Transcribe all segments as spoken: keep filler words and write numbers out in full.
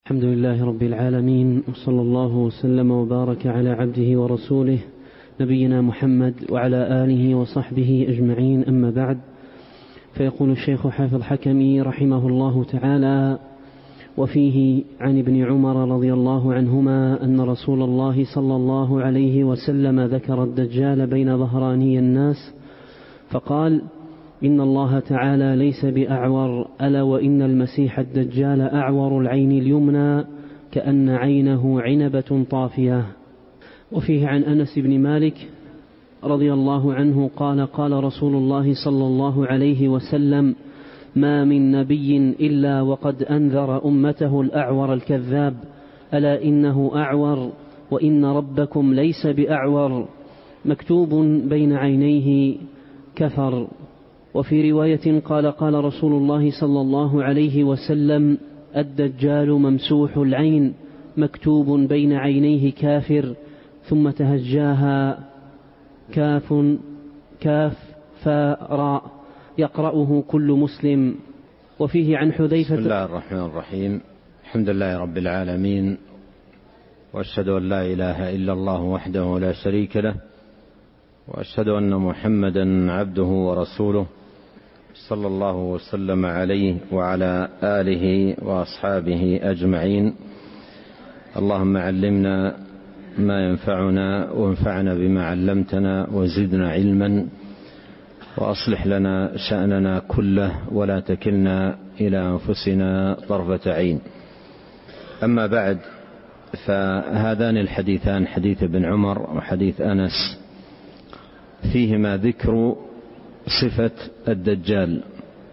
الحمد لله رب العالمين، وصلى الله وسلم وبارك على عبده ورسوله نبينا محمد وعلى آله وصحبه أجمعين، أما بعد. فيقول الشيخ حافظ حكمي رحمه الله تعالى: وفيه عن ابن عمر رضي الله عنهما أن رسول الله صلى الله عليه وسلم ذكر الدجال بين ظهراني الناس فقال: إن الله تعالى ليس بأعور، ألا وإن المسيح الدجال أعور العين اليمنى كأن عينه عنبة طافية. وفيه عن أنس بن مالك رضي الله عنه قال: قال رسول الله صلى الله عليه وسلم: ما من نبي إلا وقد أنذر أمته الأعور الكذاب، ألا إنه أعور، وإن ربكم ليس بأعور، مكتوب بين عينيه كفر. وفي رواية قال: قال رسول الله صلى الله عليه وسلم: الدجال ممسوح العين، مكتوب بين عينيه كافر، ثم تهجاها كاف كاف فاء راء، يقرأه كل مسلم. وفيه عن حذيفة. بسم الله الرحمن الرحيم. الحمد لله رب العالمين، وأشهد أن لا إله إلا الله وحده لا شريك له، وأشهد أن محمدا عبده ورسوله، صلى الله وسلم عليه وعلى آله وأصحابه أجمعين. اللهم علمنا ما ينفعنا، وانفعنا بما علمتنا، وزدنا علما، وأصلح لنا شأننا كله، ولا تكلنا إلى أنفسنا طرفة عين. أما بعد، فهذان الحديثان، حديث ابن عمر وحديث أنس، فيهما ذكر صفة الدجال.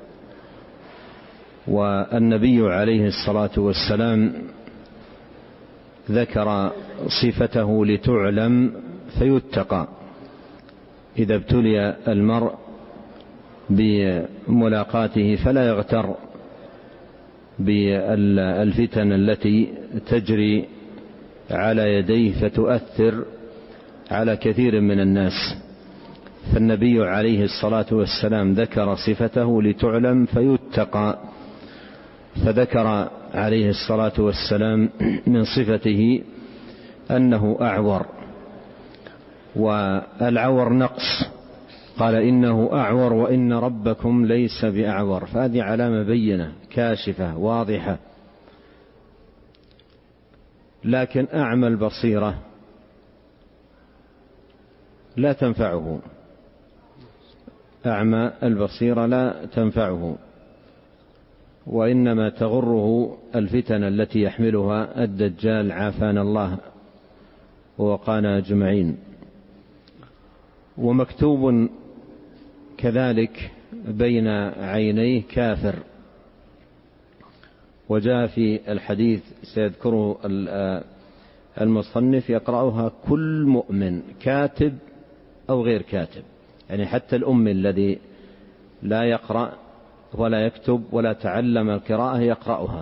والنبي عليه الصلاة والسلام ذكر صفته لتعلم فيتقى. إذا ابتلي المرء بملاقاته فلا يغتر بالفتن التي تجري على يديه فتؤثر على كثير من الناس. فالنبي عليه الصلاة والسلام ذكر صفته لتعلم فيتقى، فذكر عليه الصلاة والسلام من صفته أنه أعور، والعور نقص، قال: إنه أعور وإن ربكم ليس بأعور. فهذه علامة بينة كاشفة واضحة. لكن أعمى البصيرة لا تنفعه، أعمى البصيرة لا تنفعه، وإنما تغره الفتن التي يحملها الدجال، عافانا الله ووقانا أجمعين. ومكتوب كذلك بين عينيه كافر. وجاء في الحديث سيذكره المصنف: يقرأها كل مؤمن، كاتب أو غير كاتب، يعني حتى الأمي الذي لا يقرأ ولا يكتب ولا تعلم القراءة يقرأها،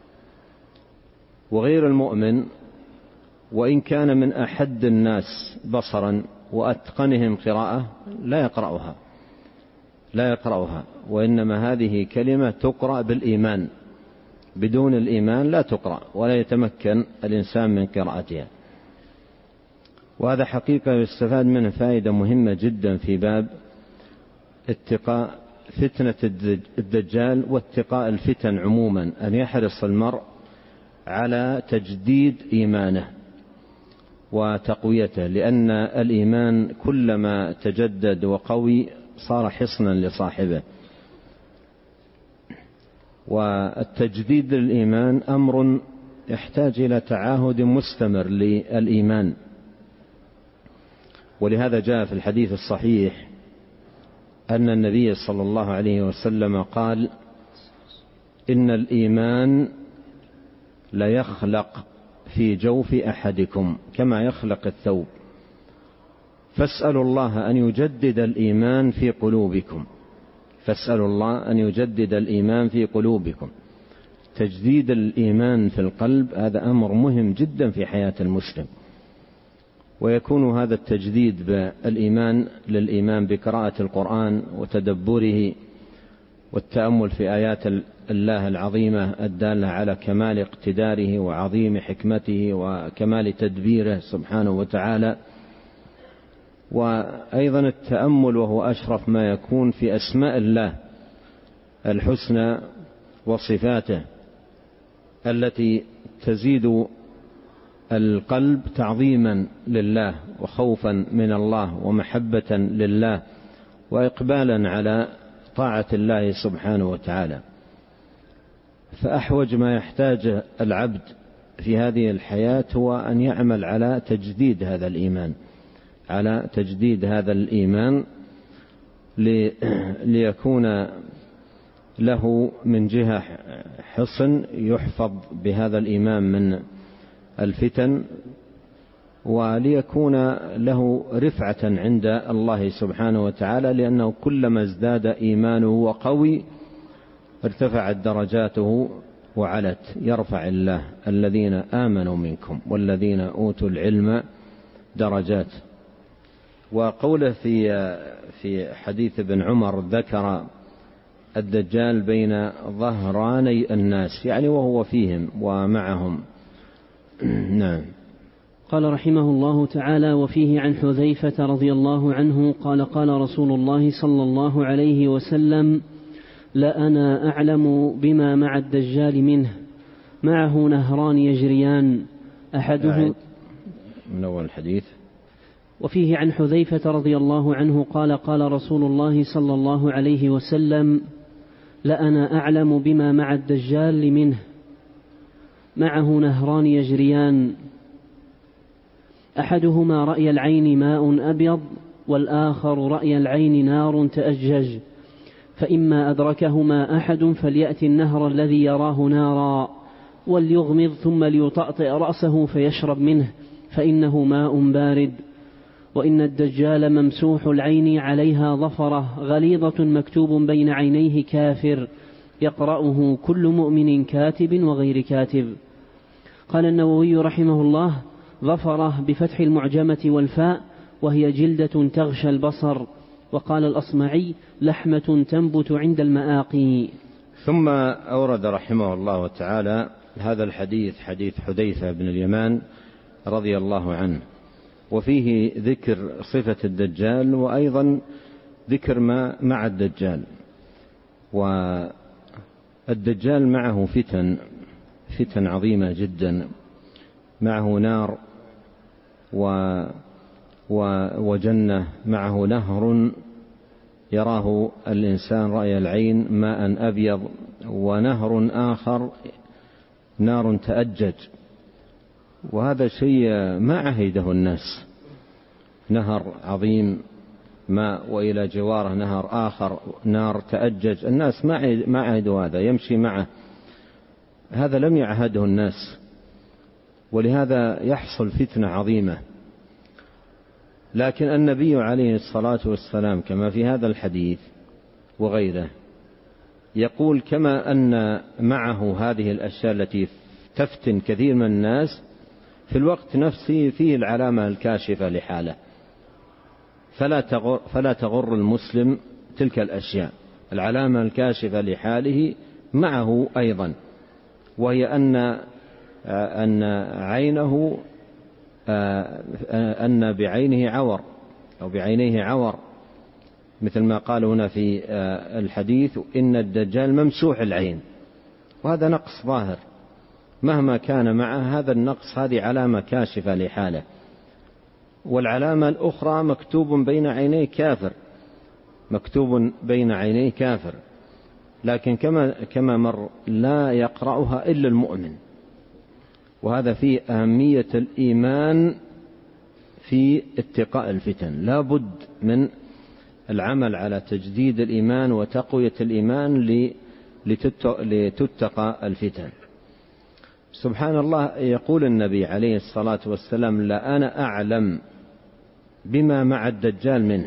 وغير المؤمن وإن كان من أحد الناس بصرا وأتقنهم قراءة لا يقرأها لا يقرأها وإنما هذه كلمة تقرأ بالإيمان، بدون الإيمان لا تقرأ ولا يتمكن الإنسان من قراءتها. وهذا حقيقة يستفاد منه فائدة مهمة جدا في باب اتقاء فتنة الدجال واتقاء الفتن عموما، أن يحرص المرء على تجديد إيمانه وتقويته، لأن الإيمان كلما تجدد وقوي صار حصنا لصاحبه. والتجديد للإيمان أمر يحتاج إلى تعاهد مستمر للإيمان. ولهذا جاء في الحديث الصحيح أن النبي صلى الله عليه وسلم قال: إن الإيمان ليخلق في جوف أحدكم كما يخلق الثوب، فاسألوا الله أن يجدد الإيمان في قلوبكم فاسألوا الله أن يجدد الإيمان في قلوبكم. تجديد الإيمان في القلب هذا أمر مهم جدا في حياة المسلم. ويكون هذا التجديد بالإيمان للإيمان بقراءة القرآن وتدبره والتأمل في آيات الله العظيمة الدالة على كمال اقتداره وعظيم حكمته وكمال تدبيره سبحانه وتعالى. وأيضا التأمل وهو أشرف ما يكون في أسماء الله الحسنى وصفاته التي تزيد القلب تعظيما لله وخوفا من الله ومحبة لله وإقبالا على طاعة الله سبحانه وتعالى. فأحوج ما يحتاج العبد في هذه الحياة هو أن يعمل على تجديد هذا الإيمان على تجديد هذا الإيمان ليكون له من جهة حصن يحفظ بهذا الإيمان من الفتن، وليكون له رفعة عند الله سبحانه وتعالى، لأنه كلما ازداد إيمانه وقوي ارتفعت درجاته وعلت. يرفع الله الذين آمنوا منكم والذين أوتوا العلم درجات. وقوله في في حديث ابن عمر ذكر الدجال بين ظهراني الناس، يعني وهو فيهم ومعهم. نعم. قال رحمه الله تعالى: وفيه عن حذيفة رضي الله عنه قال: قال رسول الله صلى الله عليه وسلم: لأنا أعلم بما مع الدجال منه، معه نهران يجريان أحده. من أول الحديث. وفيه عن حذيفة رضي الله عنه قال: قال رسول الله صلى الله عليه وسلم: لأنا أعلم بما مع الدجال منه، معه نهران يجريان أحدهما رأي العين ماء أبيض، والآخر رأي العين نار تأجج، فإما أدركهما أحد فليأتي النهر الذي يراه نارا وليغمض ثم ليطأطئ رأسه فيشرب منه، فإنه ماء بارد. وإن الدجال ممسوح العين عليها ظفرة غليظة مكتوب بين عينيه كافر، يقرأه كل مؤمن كاتب وغير كاتب. قال النووي رحمه الله: ظفرة بفتح المعجمة والفاء، وهي جلدة تغشى البصر. وقال الأصمعي: لحمة تنبت عند المآقي. ثم أورد رحمه الله تعالى هذا الحديث، حديث حذيفة بن اليمان رضي الله عنه، وفيه ذكر صفة الدجال وأيضا ذكر ما مع الدجال. والدجال معه فتن فتن عظيمة جدا، معه نار و وجنة، معه نهر يراه الإنسان رأي العين ماء أبيض، ونهر آخر نار تأجج. وهذا شيء ما عهده الناس، نهر عظيم ماء وإلى جواره نهر آخر نار تأجج. الناس ما عهدوا هذا، يمشي معه، هذا لم يعهده الناس، ولهذا يحصل فتنة عظيمة. لكن النبي عليه الصلاة والسلام كما في هذا الحديث وغيره يقول: كما أن معه هذه الأشياء التي تفتن كثير من الناس، في الوقت نفسه فيه العلامة الكاشفة لحاله، فلا تغر, فلا تغر المسلم تلك الأشياء. العلامة الكاشفة لحاله معه أيضا، وهي أن أن عينه أن بعينه عور أو بعينيه عور، مثل ما قال هنا في الحديث: إن الدجال ممسوح العين. وهذا نقص ظاهر مهما كان معه، هذا النقص هذه علامة كاشفة لحاله. والعلامة الأخرى مكتوب بين عينيه كافر، مكتوب بين عينيه كافر، لكن كما كما مر لا يقرأها إلا المؤمن. وهذا فيه أهمية الإيمان في اتقاء الفتن، لا بد من العمل على تجديد الإيمان وتقوية الإيمان لتتقى الفتن. سبحان الله، يقول النبي عليه الصلاة والسلام: لا أنا أعلم بما مع الدجال منه،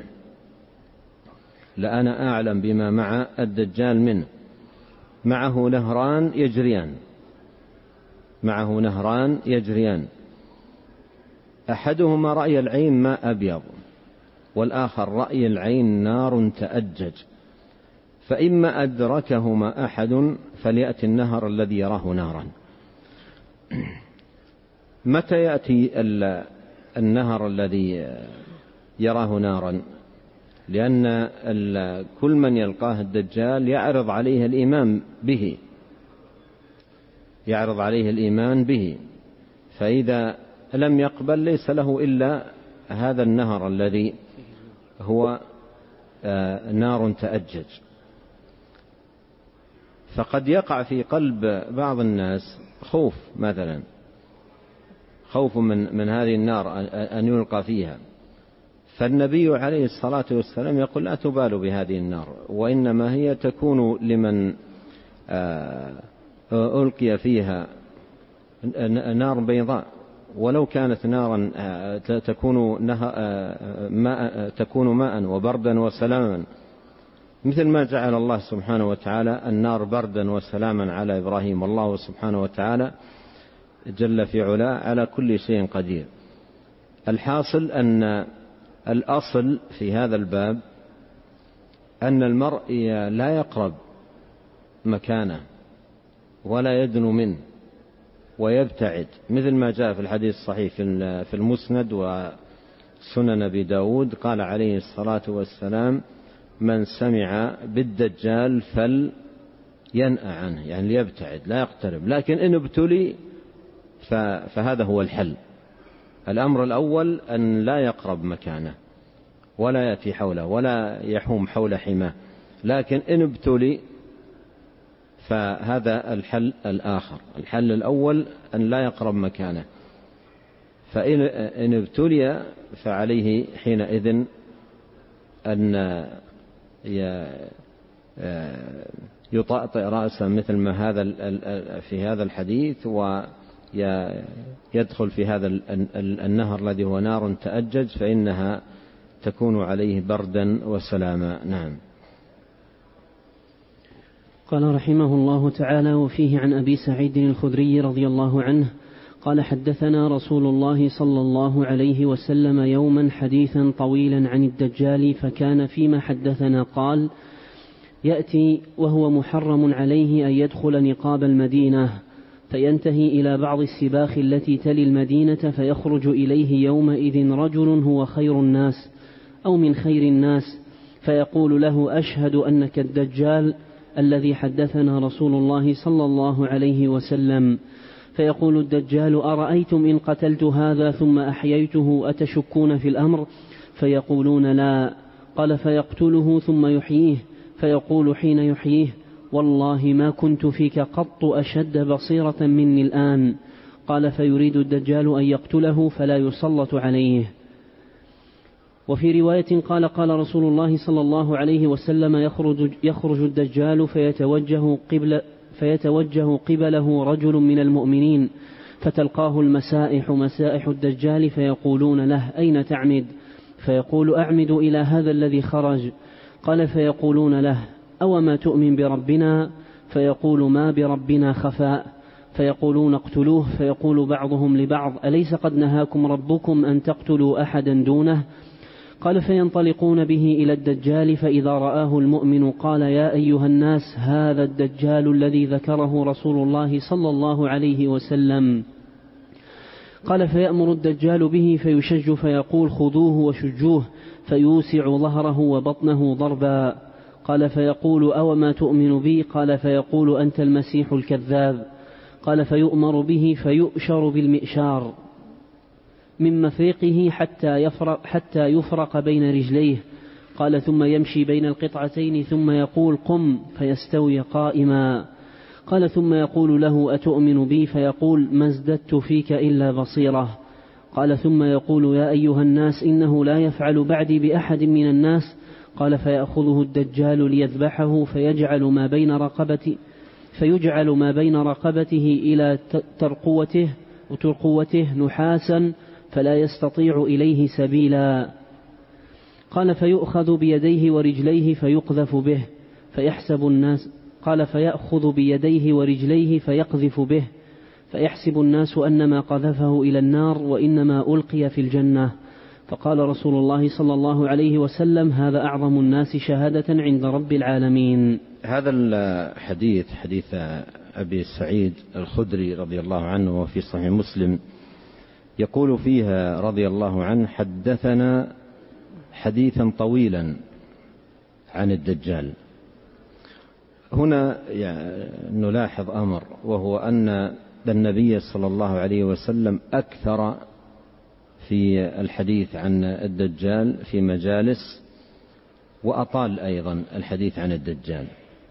لا أنا أعلم بما مع الدجال منه، معه نهران يجريان معه نهران يجريان أحدهما رأي العين ماء أبيض، والآخر رأي العين نار تأجج، فإما أدركهما أحد فليأتي النهر الذي يراه نارا. متى يأتي النهر الذي يراه نارا؟ لأن كل من يلقاه الدجال يعرض عليه الإيمان به يعرض عليه الإيمان به فإذا لم يقبل ليس له إلا هذا النهر الذي هو نار تأجج. فقد يقع في قلب بعض الناس خوف، مثلا خوف من, من هذه النار أن يلقى فيها، فالنبي عليه الصلاة والسلام يقول لا تبالوا بهذه النار، وإنما هي تكون لمن ألقي فيها نار بيضاء، ولو كانت نارا تكون ماء, تكون ماء وبردا وسلاما، مثل ما جعل الله سبحانه وتعالى النار بردا وسلاما على إبراهيم، والله سبحانه وتعالى جل في علاه على كل شيء قدير. الحاصل أن الأصل في هذا الباب أن المرء لا يقرب مكانه ولا يدنو منه ويبتعد، مثل ما جاء في الحديث الصحيح في المسند وسنن أبي داود، قال عليه الصلاة والسلام من سمع بالدجال فلينأ عنه، يعني ليبتعد لا يقترب، لكن إن ابتلي فهذا هو الحل. الأمر الأول أن لا يقرب مكانه ولا يأتي حوله ولا يحوم حول حماه، لكن إن ابتلي فهذا الحل الآخر. الحل الأول أن لا يقرب مكانه، فإن ابتلي فعليه حينئذ أن يطأطئ رأسه مثل ما هذا في هذا الحديث، ويدخل في هذا النهر الذي هو نار تأجج، فإنها تكون عليه بردا وسلاما. نعم. قال رحمه الله تعالى: وفيه عن أبي سعيد الخدري رضي الله عنه قال: حدثنا رسول الله صلى الله عليه وسلم يوما حديثا طويلا عن الدجال، فكان فيما حدثنا قال: يأتي وهو محرم عليه أن يدخل نقاب المدينة، فينتهي إلى بعض السباخ التي تلي المدينة، فيخرج إليه يومئذ رجل هو خير الناس أو من خير الناس، فيقول له: أشهد أنك الدجال الذي حدثنا رسول الله صلى الله عليه وسلم. فيقول الدجال: أرأيتم إن قتلت هذا ثم أحييته أتشكون في الأمر؟ فيقولون: لا. قال: فيقتله ثم يحييه، فيقول حين يحييه: والله ما كنت فيك قط أشد بصيرة مني الآن. قال: فيريد الدجال أن يقتله فلا يسلط عليه. وفي رواية قال: قال رسول الله صلى الله عليه وسلم: يخرج, يخرج الدجال فيتوجه, قبل فيتوجه قبله رجل من المؤمنين، فتلقاه المسائح مسائح الدجال، فيقولون له: أين تعمد؟ فيقول: أعمد إلى هذا الذي خرج. قال: فيقولون له: أوما تؤمن بربنا؟ فيقول: ما بربنا خفاء. فيقولون: اقتلوه. فيقول بعضهم لبعض: أليس قد نهاكم ربكم أن تقتلوا أحدا دونه؟ قال: فينطلقون به إلى الدجال، فإذا رآه المؤمن قال: يا أيها الناس، هذا الدجال الذي ذكره رسول الله صلى الله عليه وسلم. قال: فيأمر الدجال به فيشج، فيقول: خذوه وشجوه، فيوسع ظهره وبطنه ضربا. قال: فيقول: أوما تؤمن بي؟ قال: فيقول: أنت المسيح الكذاب. قال: فيؤمر به فيؤشر بالمئشار من مفرقه حتى يفرق, حتى يفرق بين رجليه. قال: ثم يمشي بين القطعتين ثم يقول: قم، فيستوي قائما. قال: ثم يقول له: أتؤمن بي؟ فيقول: ما ازددت فيك إلا بصيرة. قال: ثم يقول: يا أيها الناس، إنه لا يفعل بعدي بأحد من الناس. قال: فيأخذه الدجال ليذبحه، فيجعل ما بين رقبته فيجعل ما بين رقبته إلى ترقوته وترقوته نحاسا، فلا يستطيع إليه سبيلا. قال: فيؤخذ بيديه ورجليه فيقذف به فيحسب الناس قال: فيأخذ بيديه ورجليه فيقذف به فيحسب الناس أنما قذفه إلى النار، وإنما ألقي في الجنة. فقال رسول الله صلى الله عليه وسلم: هذا أعظم الناس شهادة عند رب العالمين. هذا الحديث حديث أبي سعيد الخدري رضي الله عنه وفي صحيح مسلم يقول فيها رضي الله عنه: حدثنا حديثا طويلا عن الدجال. هنا يعني نلاحظ أمر، وهو أن النبي صلى الله عليه وسلم أكثر في الحديث عن الدجال في مجالس، وأطال أيضا الحديث عن الدجال،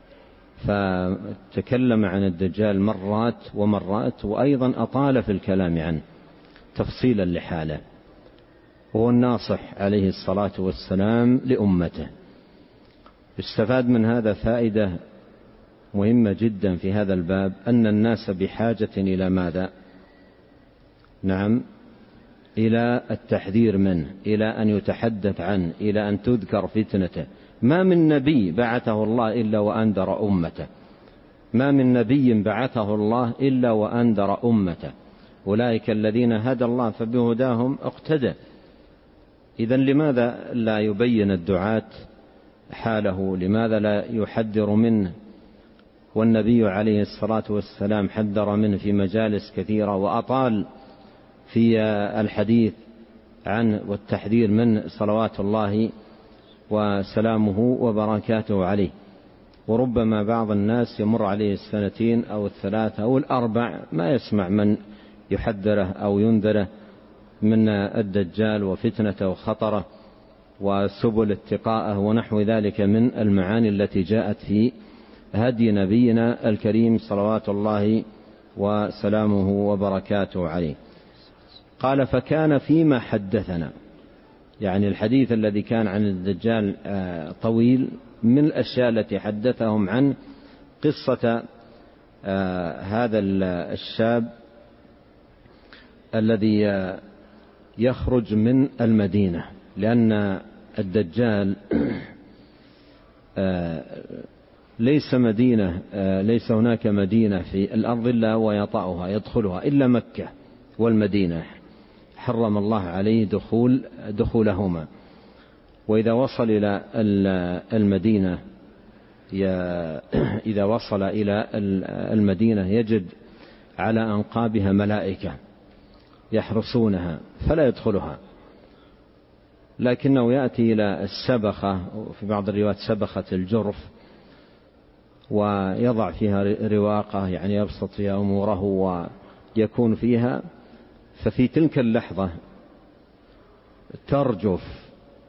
فتكلم عن الدجال مرات ومرات، وأيضا أطال في الكلام عنه تفصيلا لحاله. هو الناصح عليه الصلاة والسلام لأمته. استفاد من هذا فائدة مهمة جدا في هذا الباب، أن الناس بحاجة إلى ماذا؟ نعم، إلى التحذير منه، إلى أن يتحدث عنه، إلى أن تذكر فتنته. ما من نبي بعثه الله إلا وأنذر أمته، ما من نبي بعثه الله إلا وأنذر أمته. أولئك الذين هدى الله فبهداهم اقتدى. إذن لماذا لا يبين الدعاة حاله؟ لماذا لا يحذر منه؟ والنبي عليه الصلاة والسلام حذر منه في مجالس كثيرة، وأطال في الحديث عنه والتحذير منه صلوات الله وسلامه وبركاته عليه. وربما بعض الناس يمر عليه السنتين أو الثلاثة أو الأربع ما يسمع من يحذره أو ينذره من الدجال وفتنته وخطره وسبل اتقاءه ونحو ذلك من المعاني التي جاءت في هدي نبينا الكريم صلوات الله وسلامه وبركاته عليه. قال: فكان فيما حدثنا، يعني الحديث الذي كان عن الدجال طويل، من الأشياء التي حدثهم عن قصة هذا الشاب الذي يخرج من المدينة، لأن الدجال ليس مدينة ليس هناك مدينة في الأرض إلا ويطأها يدخلها إلا مكة والمدينة، حرم الله عليه دخول دخولهما. وإذا وصل إلى المدينة إذا وصل إلى المدينة يجد على أنقابها ملائكة يحرسونها فلا يدخلها، لكنه يأتي إلى السبخة، وفي بعض الروايات سبخة الجرف، ويضع فيها رواقة، يعني يبسط فيها أموره ويكون فيها. ففي تلك اللحظة ترجف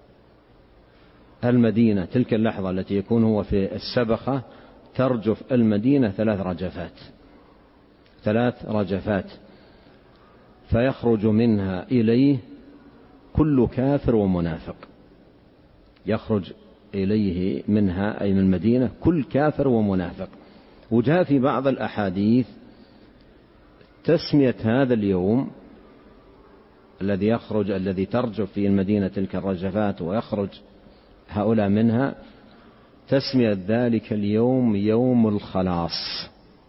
المدينة، تلك اللحظة التي يكون هو في السبخة ترجف المدينة ثلاث رجفات ثلاث رجفات فيخرج منها إليه كل كافر ومنافق. يخرج إليه منها أي من المدينة كل كافر ومنافق. وجاء في بعض الأحاديث تسمية هذا اليوم الذي يخرج الذي ترجف في المدينة تلك الرجفات ويخرج هؤلاء منها، تسمية ذلك اليوم يوم الخلاص.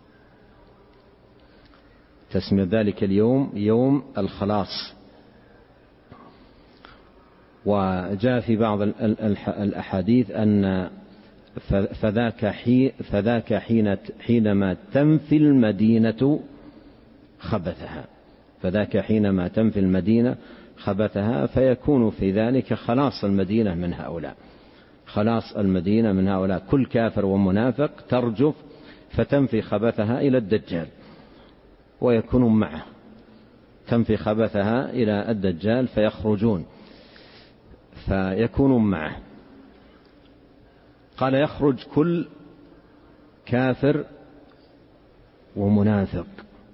تسمية ذلك اليوم يوم الخلاص. وجاء في بعض الأحاديث أن فذاك, حي فذاك حين حينما تنفي المدينة خبثها فذاك حينما تنفي المدينة خبثها فيكون في ذلك خلاص المدينة من هؤلاء خلاص المدينة من هؤلاء كل كافر ومنافق ترجف فتنفي خبثها إلى الدجال ويكونون معه، تنفي خبثها إلى الدجال فيخرجون فيكونون معه. قال: يخرج كل كافر ومنافق.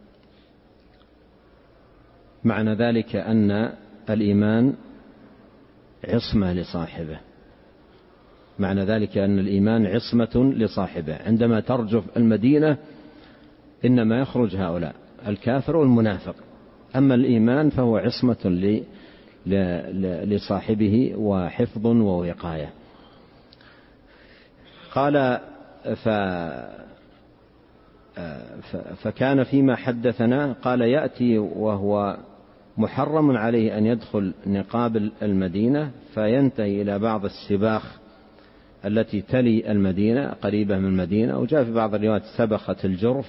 معنى ذلك أن الإيمان عصمة لصاحبه، معنى ذلك أن الإيمان عصمة لصاحبه. عندما ترجف المدينة إنما يخرج هؤلاء الكافر والمنافق، أما الإيمان فهو عصمة لصاحبه وحفظ ووقاية. قال: ف فكان فيما حدثنا، قال: يأتي وهو محرم عليه أن يدخل نقاب المدينة فينتهي إلى بعض السباخ التي تلي المدينة قريبة من المدينة، وجاء في بعض الروايات سبخة الجرف،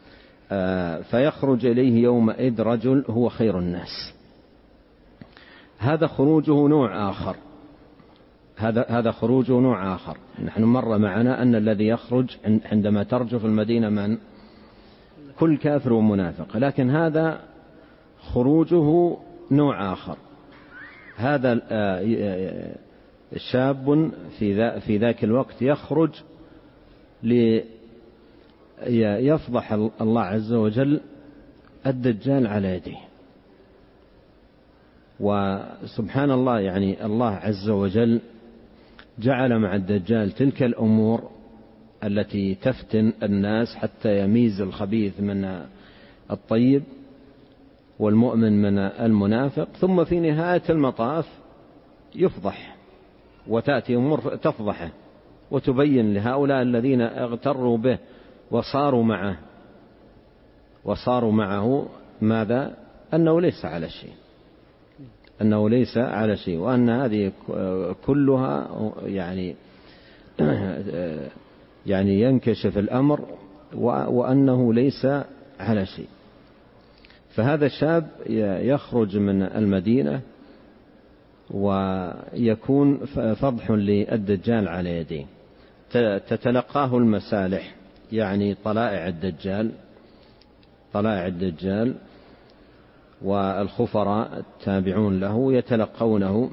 فيخرج إليه يومئذ رجل هو خير الناس. هذا خروجه نوع آخر، هذا هذا خروجه نوع آخر. نحن مر معنا أن الذي يخرج عندما ترجف المدينة من كل كافر ومنافق، لكن هذا خروجه نوع آخر. هذا شاب في ذاك الوقت يخرج ليفضح الله عز وجل الدجال على يديه. وسبحان الله، يعني الله عز وجل جعل مع الدجال تلك الأمور التي تفتن الناس حتى يميز الخبيث من الطيب والمؤمن من المنافق، ثم في نهاية المطاف يفضح وتأتي أمور تفضحه وتبين لهؤلاء الذين اغتروا به وصاروا معه وصاروا معه ماذا؟ أنه ليس على شيء، أنه ليس على شيء، وأن هذه كلها يعني يعني ينكشف الأمر وأنه ليس على شيء. فهذا الشاب يخرج من المدينة ويكون فضح للدجال على يديه، تتلقاه المسالح، يعني طلائع الدجال طلائع الدجال والخفراء التابعون له يتلقونه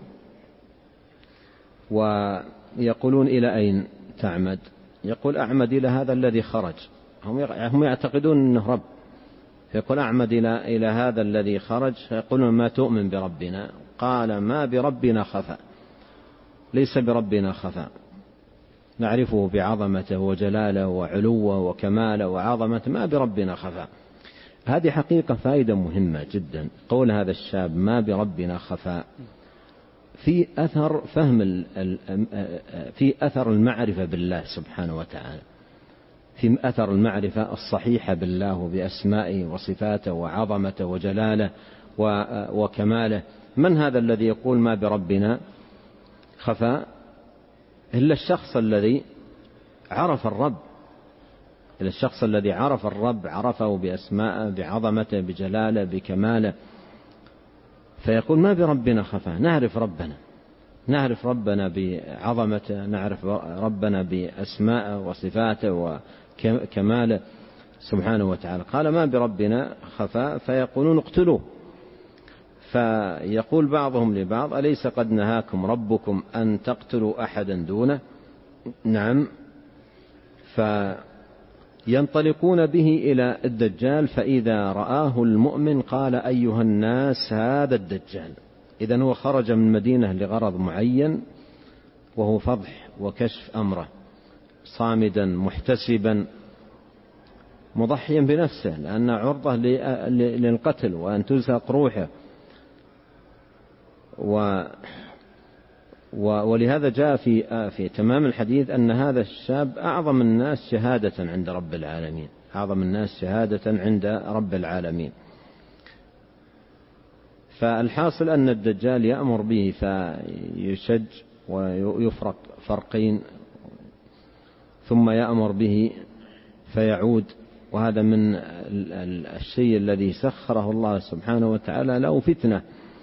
ويقولون: إلى أين تعمد؟ يقول: أعمد إلى هذا الذي خرج. هم يعتقدون أنه رب، فيقول: أعمد إلى إلى هذا الذي خرج. فيقولون: ما تؤمن بربنا؟ قال: ما بربنا خفاء، ليس بربنا خفاء، نعرفه بعظمته وجلاله وعلوه وكماله وعظمته، ما بربنا خفاء. هذه حقيقة فائدة مهمة جدا، قول هذا الشاب ما بربنا خفاء، في أثر فهم في أثر المعرفة بالله سبحانه وتعالى، في أثر المعرفة الصحيحة بالله وبأسمائه وصفاته وعظمته وجلاله وكماله. من هذا الذي يقول ما بربنا خفاء؟ إلا الشخص الذي عرف الرب، إلا الشخص الذي عرف الرب، عرفه بأسمائه بعظمته بجلاله بكماله، فيقول ما بربنا خفاء. نعرف ربنا، نعرف ربنا بعظمته، نعرف ربنا بأسمائه وصفاته وكماله سبحانه وتعالى. قال ما بربنا خفاء، فيقولون اقتلوه. فيقول بعضهم لبعض: أليس قد نهاكم ربكم أن تقتلوا أحدا دونه؟ نعم. فينطلقون به إلى الدجال، فإذا رآه المؤمن قال: أيها الناس هذا الدجال. إذن هو خرج من مدينة لغرض معين، وهو فضح وكشف أمره، صامدا محتسبا مضحيا بنفسه، لأن عرضة للقتل وأن تزهق روحه. و ولهذا جاء في في تمام الحديث أن هذا الشاب أعظم الناس شهادة عند رب العالمين، أعظم الناس شهادة عند رب العالمين. فالحاصل أن الدجال يأمر به فيشج ويفرق فرقين، ثم يأمر به فيعود، وهذا من الشيء الذي سخره الله سبحانه وتعالى له فتنة.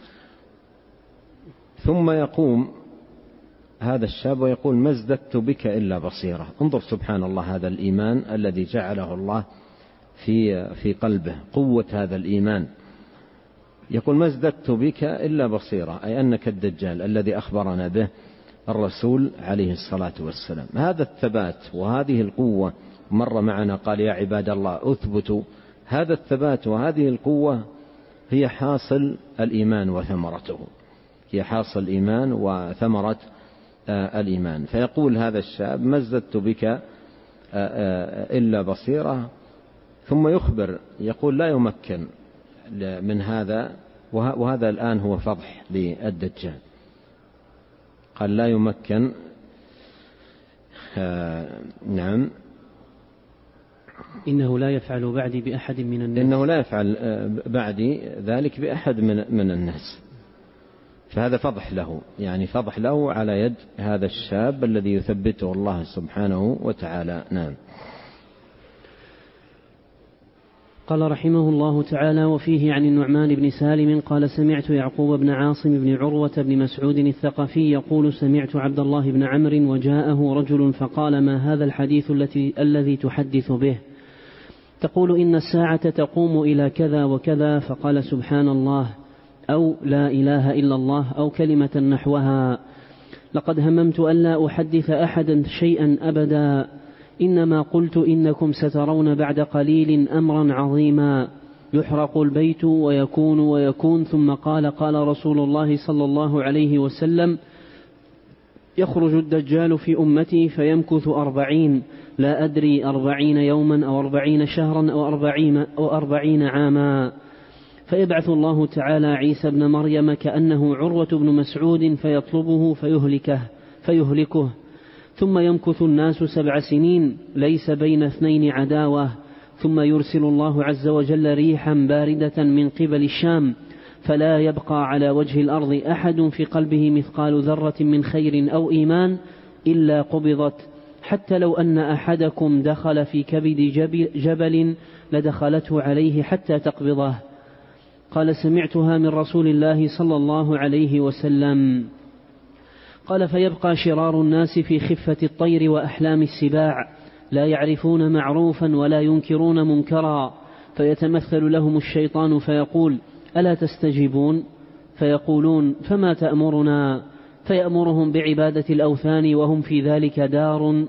ثم يقوم هذا الشاب ويقول: ما ازددت بك إلا بصيرة. انظر سبحان الله، هذا الإيمان الذي جعله الله في في قلبه، قوة هذا الإيمان. يقول: ما ازددت بك إلا بصيرة، أي أنك الدجال الذي أخبرنا به الرسول عليه الصلاة والسلام. هذا الثبات وهذه القوة مر معنا، قال: يا عباد الله أثبتوا. هذا الثبات وهذه القوة هي حاصل الإيمان وثمرته، هي حاصل الإيمان وثمرة الإيمان. فيقول هذا الشاب: ما ازددت بك إلا بصيرة. ثم يخبر يقول: لا يمكن من هذا، وهذا الآن هو فضح للدجال. قال: لا يمكن. نعم. إنه لا يفعل بعدي بأحد من الناس. إنه لا يفعل بعدي ذلك بأحد من, من الناس. فهذا فضح له، يعني فضح له على يد هذا الشاب الذي يثبته الله سبحانه وتعالى. نعم. قال رحمه الله تعالى: وفيه عن النعمان بن سالم قال: سمعت يعقوب بن عاصم بن عروة بن مسعود الثقفي يقول: سمعت عبد الله بن عمرو وجاءه رجل فقال: ما هذا الحديث التي الذي تحدث به؟ تقول إن الساعة تقوم إلى كذا وكذا. فقال: سبحان الله، أو لا إله إلا الله، أو كلمة نحوها. لقد هممت أن لا أحدث أحدا شيئا أبدا، إنما قلت إنكم سترون بعد قليل أمرا عظيما، يحرق البيت ويكون ويكون. ثم قال: قال رسول الله صلى الله عليه وسلم: يخرج الدجال في أمتي فيمكث أربعين، لا أدري أربعين يوما أو أربعين شهرا أو أربعين, أو أربعين عاما، فيبعث الله تعالى عيسى بن مريم كأنه عروة بن مسعود فيطلبه فيهلكه, فيهلكه ثم يمكث الناس سبع سنين ليس بين اثنين عداوة، ثم يرسل الله عز وجل ريحا باردة من قبل الشام، فلا يبقى على وجه الأرض أحد في قلبه مثقال ذرة من خير أو إيمان إلا قبضت، حتى لو أن أحدكم دخل في كبد جبل لدخلته عليه حتى تقبضه. قال: سمعتها من رسول الله صلى الله عليه وسلم. قال: فيبقى شرار الناس في خفة الطير وأحلام السباع، لا يعرفون معروفا ولا ينكرون منكرا، فيتمثل لهم الشيطان فيقول: ألا تستجيبون؟ فيقولون: فما تأمرنا؟ فيأمرهم بعبادة الأوثان وهم في ذلك دار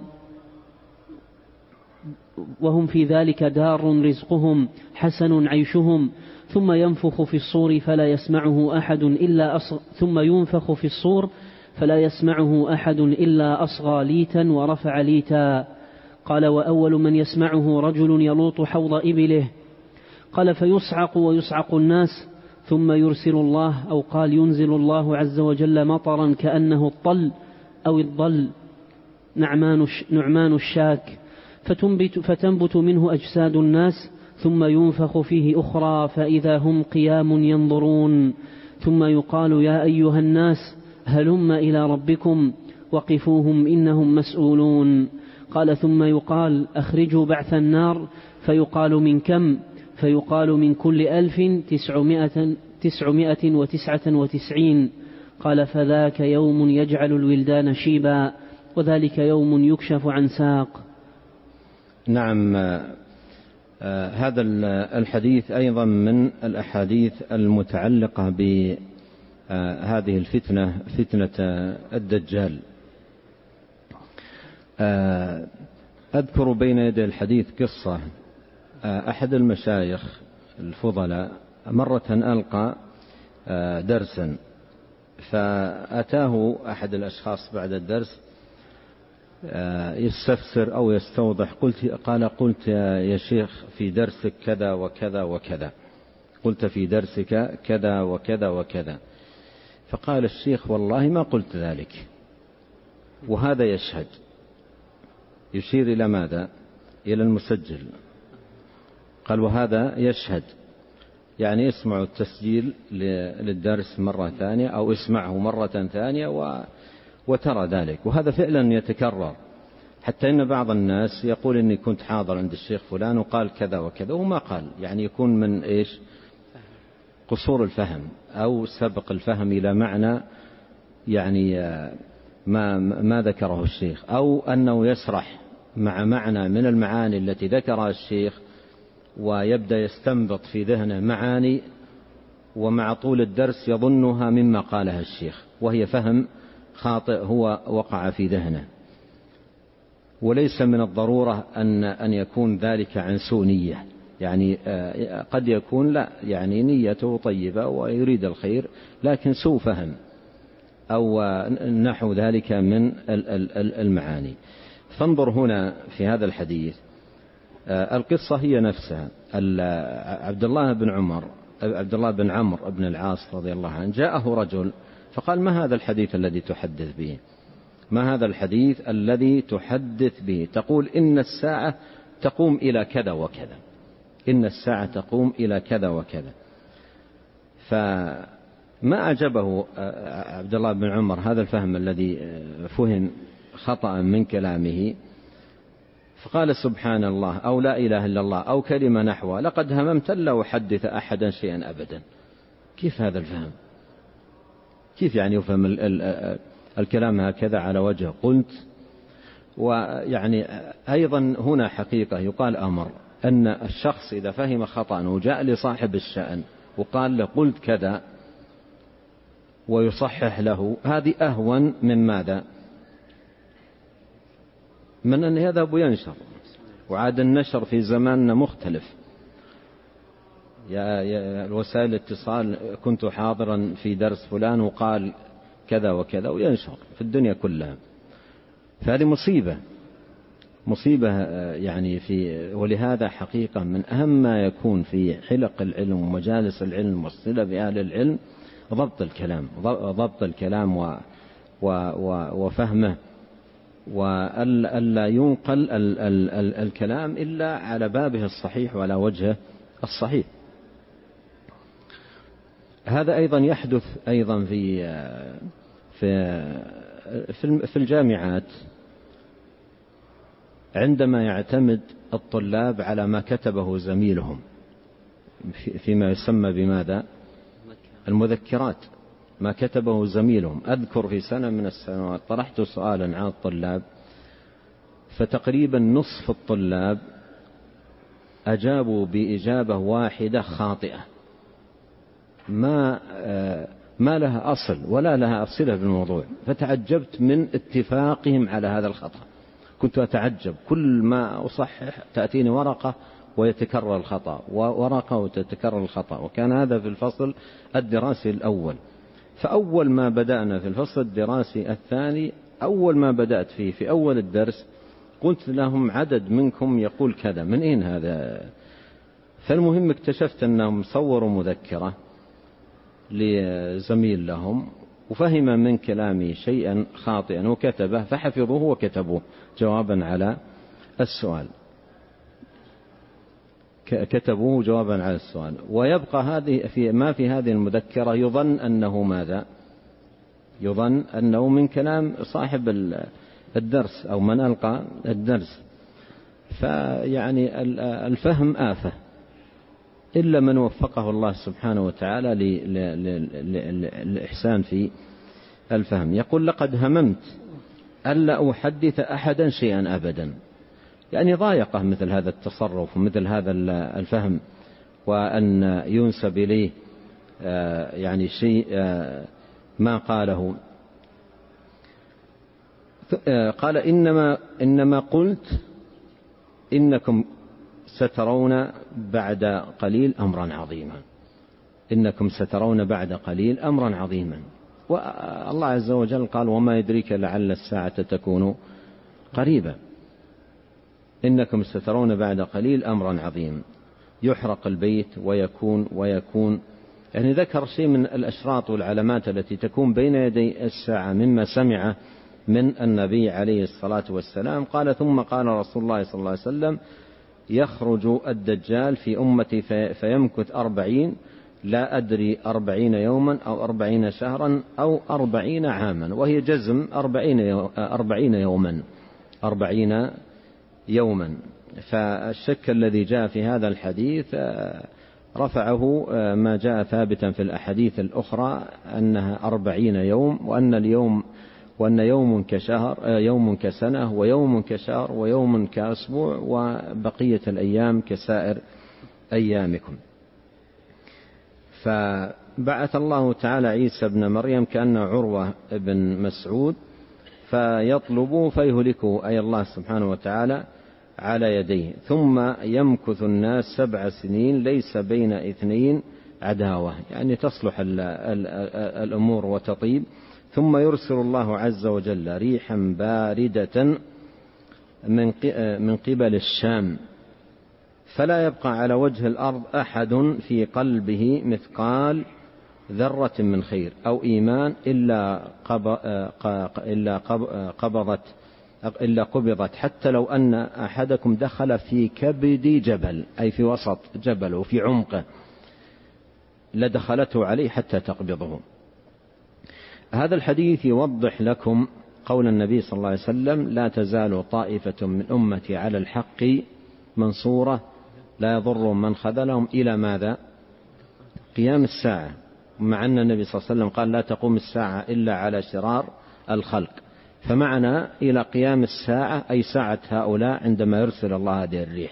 وهم في ذلك دار رزقهم حسن عيشهم، ثم ينفخ في الصور فلا يسمعه أحد إلا أصغ ثم ينفخ في الصور فلا يسمعه أحد إلا أصغى ليتا ورفع ليتا. قال: وأول من يسمعه رجل يلوط حوض إبله. قال: فيصعق ويصعق الناس، ثم يرسل الله أو قال ينزل الله عز وجل مطرا كأنه الطل أو الضل نعمان, نعمان الشاك، فتنبت, فتنبت منه أجساد الناس، ثم ينفخ فيه أخرى فإذا هم قيام ينظرون، ثم يقال: يا أيها الناس هلم إلى ربكم وقفوهم إنهم مسؤولون. قال: ثم يقال: أخرجوا بعث النار، فيقال: من كم؟ فيقال: من كل ألف تسعمائة, تسعمائة وتسعة وتسعين. قال: فذاك يوم يجعل الولدان شيبا، وذلك يوم يكشف عن ساق. نعم. آه هذا الحديث أيضا من الأحاديث المتعلقة بهذه الفتنة، فتنة الدجال. آه أذكر بين يدي الحديث قصة. آه أحد المشايخ الفضلاء مرة ألقى آه درسا، فأتاه أحد الأشخاص بعد الدرس يستفسر أو يستوضح. قلت قال قلت يا شيخ في درسك كذا وكذا وكذا، قلت في درسك كذا وكذا وكذا. فقال الشيخ: والله ما قلت ذلك، وهذا يشهد. يشير إلى ماذا؟ إلى المسجل. قال: وهذا يشهد، يعني اسمعوا التسجيل للدرس مرة ثانية أو اسمعه مرة ثانية و وترى ذلك. وهذا فعلا يتكرر، حتى إن بعض الناس يقول إني كنت حاضر عند الشيخ فلان وقال كذا وكذا وما قال، يعني يكون من إيش؟ قصور الفهم أو سبق الفهم إلى معنى يعني ما, ما ذكره الشيخ، أو أنه يسرح مع معنى من المعاني التي ذكرها الشيخ ويبدأ يستنبط في ذهنه معاني، ومع طول الدرس يظنها مما قالها الشيخ، وهي فهم خاطئ هو وقع في ذهنه. وليس من الضرورة أن أن يكون ذلك عن سوء نية، يعني قد يكون لا، يعني نيته طيبة ويريد الخير، لكن سوء فهم أو نحو ذلك من المعاني. فانظر هنا في هذا الحديث، القصة هي نفسها. عبد الله بن عمر عبد الله بن عمرو بن العاص رضي الله عنه جاءه رجل فقال: ما هذا الحديث الذي تحدث به؟ ما هذا الحديث الذي تحدث به؟ تقول إن الساعة تقوم إلى كذا وكذا، إن الساعة تقوم إلى كذا وكذا. فما أعجبه عبد الله بن عمر هذا الفهم الذي فهم خطأ من كلامه، فقال سبحان الله أو لا إله إلا الله أو كلمة نحوها لقد هممت لا أحدث أحدا شيئا أبدا. كيف هذا الفهم؟ كيف يعني يفهم ال ال الكلام هكذا على وجه قلت؟ ويعني أيضا هنا حقيقة يقال أمر أن الشخص إذا فهم خطأ وجاء لصاحب الشأن وقال له قلت كذا ويصحح له، هذه أهون من ماذا؟ من أن يذهب وينشر. وعاد النشر في زماننا مختلف، يا, يا الوسائل الاتصال كنت حاضرا في درس فلان وقال كذا وكذا وينشر في الدنيا كلها. فهذه مصيبة مصيبة يعني في. ولهذا حقيقة من أهم ما يكون في حلق العلم ومجالس العلم والصلة بأهل العلم ضبط الكلام ضبط الكلام و و و وفهمه، وألا ينقل ال ال ال الكلام إلا على بابه الصحيح وعلى وجهه الصحيح. هذا أيضا يحدث أيضا في في في الجامعات عندما يعتمد الطلاب على ما كتبه زميلهم فيما يسمى بماذا؟ المذكرات، ما كتبه زميلهم. أذكر في سنة من السنوات طرحت سؤالا على الطلاب، فتقريبا نصف الطلاب أجابوا بإجابة واحدة خاطئة ما ما لها أصل ولا لها صلة بالموضوع. فتعجبت من اتفاقهم على هذا الخطأ. كنت أتعجب، كل ما أصحح تأتيني ورقة ويتكرر الخطأ، وورقة وتتكرر الخطأ. وكان هذا في الفصل الدراسي الأول. فأول ما بدأنا في الفصل الدراسي الثاني، أول ما بدأت فيه في أول الدرس قلت لهم عدد منكم يقول كذا، من أين هذا؟ فالمهم اكتشفت أنهم صوروا مذكرة لزميل لهم وفهم من كلامي شيئا خاطئا وكتبه، فحفظوه وكتبوه جوابا على السؤال كتبوه جوابا على السؤال. ويبقى هذه في ما في هذه المذكرة يظن أنه ماذا؟ يظن أنه من كلام صاحب الدرس أو من ألقى الدرس. فيعني الفهم آفة إلا من وفقه الله سبحانه وتعالى للإحسان في الفهم. يقول لقد هممت ألا أحدث أحدا شيئا أبدا، يعني ضايقه مثل هذا التصرف ومثل هذا الفهم، وأن ينسب إليه يعني شيء ما قاله. قال إنما, إنما قلت إنكم سترون بعد قليل أمرا عظيما، إنكم سترون بعد قليل أمرا عظيما. والله عز وجل قال وما يدريك لعل الساعة تكون قريبا. إنكم سترون بعد قليل أمرا عظيما، يحرق البيت ويكون ويكون يعني ذكر شيء من الأشراط والعلامات التي تكون بين يدي الساعة مما سمع من النبي عليه الصلاة والسلام. قال ثم قال رسول الله صلى الله عليه وسلم يخرج الدجال في أمتي فيمكث أربعين، لا أدري أربعين يوما أو أربعين شهرا أو أربعين عاما، وهي جزم أربعين يوما أربعين يوما. فالشك الذي جاء في هذا الحديث رفعه ما جاء ثابتا في الأحاديث الأخرى أنها أربعين يوم، وأن اليوم وأن يوم كشهر يوم كسنة ويوم كشهر ويوم كأسبوع وبقية الأيام كسائر أيامكم. فبعث الله تعالى عيسى ابن مريم كأن عروة بن مسعود فيطلبوا فيهلكوا أي الله سبحانه وتعالى على يديه، ثم يمكث الناس سبع سنين ليس بين اثنين عداوة، يعني تصلح ال ال الأمور وتطيب. ثم يرسل الله عز وجل ريحا باردة من قبل الشام، فلا يبقى على وجه الأرض أحد في قلبه مثقال ذرة من خير أو إيمان إلا قبضت إلا قبضت، حتى لو أن أحدكم دخل في كبد جبل، أي في وسط جبل وفي عمقه، لدخلته عليه حتى تقبضه. هذا الحديث يوضح لكم قول النبي صلى الله عليه وسلم: لا تزال طائفة من أمتي على الحق منصورة لا يضر من خذلهم إلى ماذا؟ قيام الساعة. مع أن النبي صلى الله عليه وسلم قال: لا تقوم الساعة إلا على شرار الخلق، فمعنى إلى قيام الساعة أي ساعة هؤلاء عندما يرسل الله هذه الريح.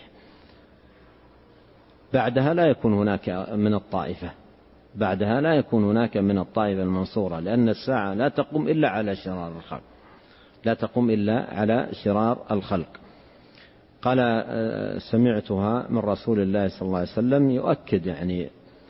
بعدها لا يكون هناك من الطائفة بعدها لا يكون هناك من الطائفة المنصورة، لأن الساعة لا تقوم إلا على شرار الخلق لا تقوم إلا على شرار الخلق. قال: سمعتها من رسول الله صلى الله عليه وسلم، يؤكد يعني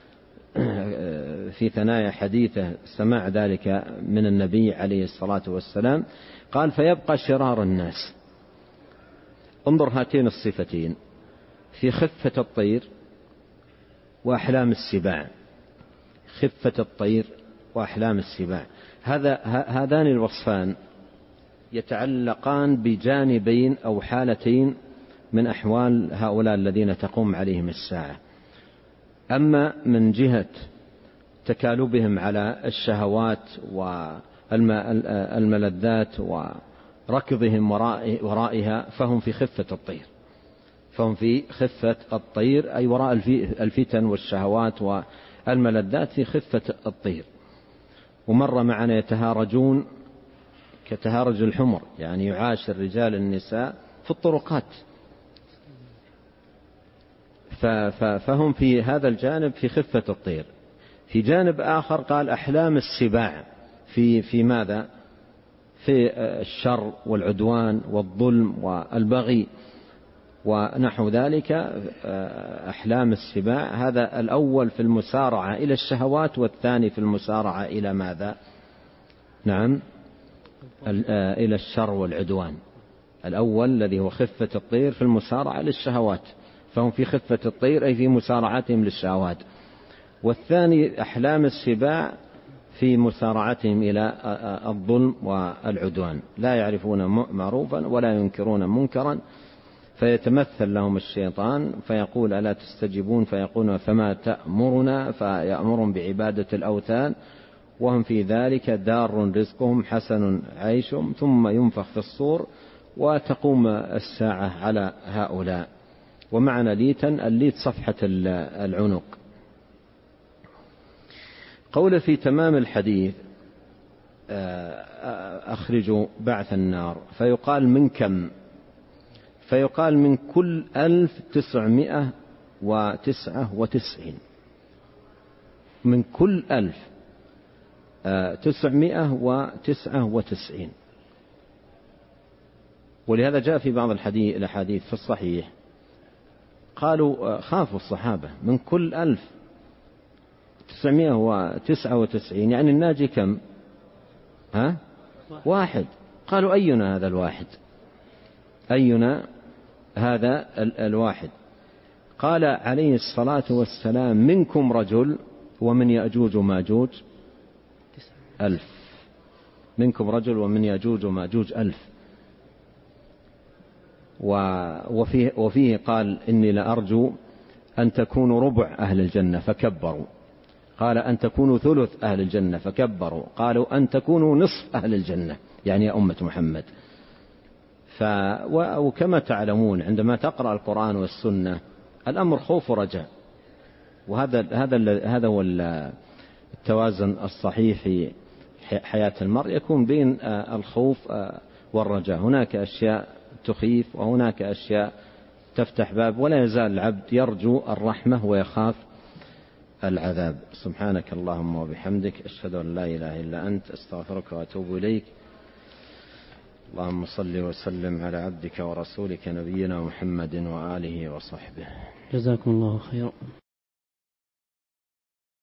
في ثنايا حديثه سماع ذلك من النبي عليه الصلاة والسلام. قال: فيبقى شرار الناس. انظر هاتين الصفتين في خفة الطير وأحلام السباع. خفة الطير وأحلام السباع، هذا هذان الوصفان يتعلقان بجانبين أو حالتين من أحوال هؤلاء الذين تقوم عليهم الساعة. أما من جهة تكالبهم على الشهوات والملذات وركضهم ورائها فهم في خفة الطير فهم في خفة الطير أي وراء الفتن والشهوات والملذات في خفة الطير. ومر معنا يتهارجون كتهارج الحمر، يعني يعاشر رجال النساء في الطرقات، فهم في هذا الجانب في خفة الطير. في جانب آخر قال: أحلام السباع في في ماذا؟ في الشر والعدوان والظلم والبغي ونحو ذلك. أحلام السباع هذا الأول في المسارعة إلى الشهوات، والثاني في المسارعة إلى ماذا؟ نعم، إلى الشر والعدوان. الأول الذي هو خفة الطير في المسارعة للشهوات، فهم في خفة الطير أي في مسارعتهم للشهوات. والثاني أحلام السباع في مسارعتهم إلى الظلم والعدوان، لا يعرفون معروفا ولا ينكرون منكرا، فيتمثل لهم الشيطان فيقول: ألا تستجيبون؟ فيقولون: فما تأمرنا؟ فيأمرهم بعبادة الأوثان، وهم في ذلك دار رزقهم حسن عيشهم، ثم ينفخ في الصور وتقوم الساعة على هؤلاء. ومعنى ليتا، الليت صفحة العنق. قول في تمام الحديث: أخرجوا بعث النار، فيقال: من كم؟ فيقال: من كل ألف تسعمائة وتسعة وتسعين من كل ألف تسعمائة وتسعة وتسعين. ولهذا جاء في بعض الحديث في الصحيح قالوا خافوا الصحابة: من كل ألف تسعمائة وتسعة وتسعين يعني الناجي كم؟ ها؟ واحد. قالوا: أينا هذا الواحد؟ أينا هذا الواحد؟ قال عليه الصلاة والسلام: منكم رجل ومن يأجوج وماجوج ألف. منكم رجل ومن يأجوج وماجوج ألف. وفيه, وفيه قال: إني لأرجو أن تكونوا ربع أهل الجنة فكبروا. قال: أن تكونوا ثلث أهل الجنة فكبروا. قالوا: أن تكونوا نصف أهل الجنة، يعني يا أمة محمد. ف... وكما تعلمون عندما تقرأ القرآن والسنة الأمر خوف ورجاء، وهذا هذا هذا هو التوازن الصحيح في حياة المرء، يكون بين الخوف والرجاء. هناك أشياء تخيف وهناك أشياء تفتح باب، ولا يزال العبد يرجو الرحمة ويخاف العذاب. سبحانك اللهم وبحمدك، أشهد أن لا إله إلا أنت، أستغفرك وأتوب إليك. اللهم صل وسلم على عبدك ورسولك نبينا محمد وآله وصحبه. جزاكم الله خيرا.